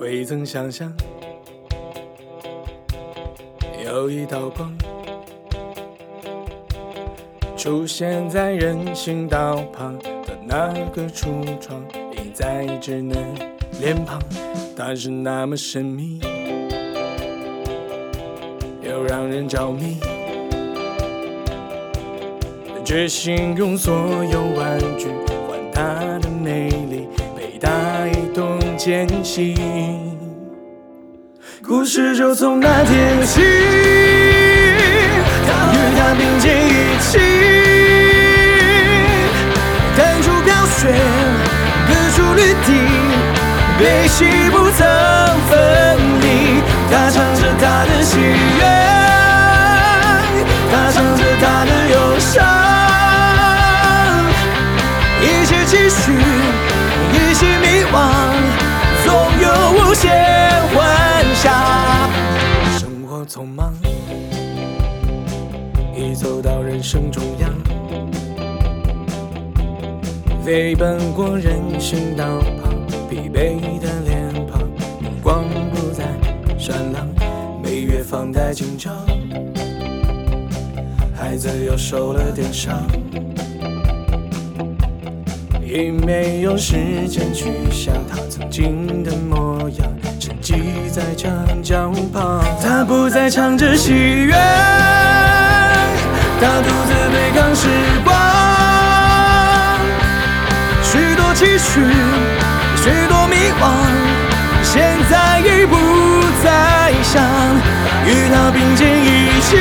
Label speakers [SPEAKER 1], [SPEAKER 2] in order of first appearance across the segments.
[SPEAKER 1] 未曾想象有一道光出现在人行道旁的那个橱窗，印在稚嫩脸庞，它是那么神秘又让人着迷，决心用所有玩具换它的美丽，陪它一同前行。故事就从那天起，与它并肩一起，弹出飘雪，各处绿地，悲喜不曾分离。它唱着它的喜悦，它唱着它的忧伤，一些期许，一些迷惘，总有无限幻想。生活匆忙，已走到人生中央，飞奔过人行道旁，疲惫的脸庞，目光不再闪亮，每月放贷紧张，孩子又受了点伤，已没有时间去想他曾经的模样，沉寂在墙角旁。他不再唱着喜悦，他独自对抗时光，许多期许，许多迷惘，现在已不再想。与他并肩一起，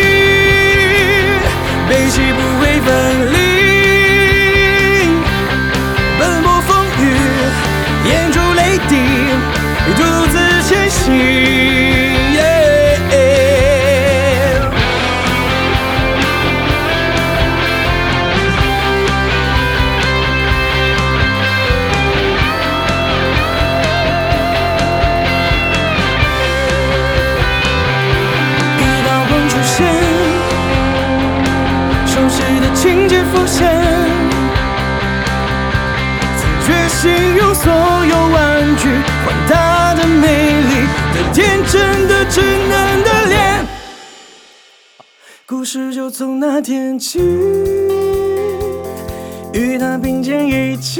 [SPEAKER 1] 悲喜不会分离，奔波风雨，眼珠泪滴，独自前行。情节浮现，曾决心用所有玩具换它的美丽的天真的稚嫩的脸。故事就从那天起，与它并肩一起，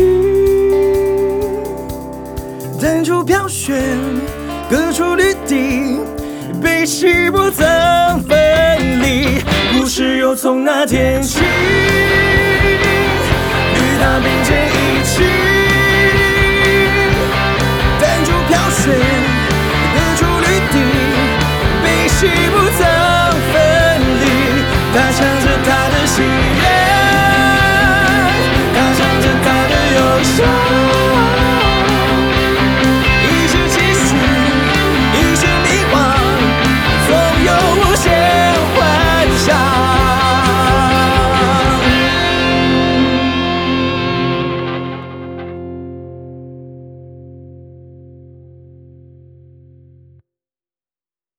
[SPEAKER 1] 弹出飘雪，各处绿地，悲喜不曾分离。故事又从那天起。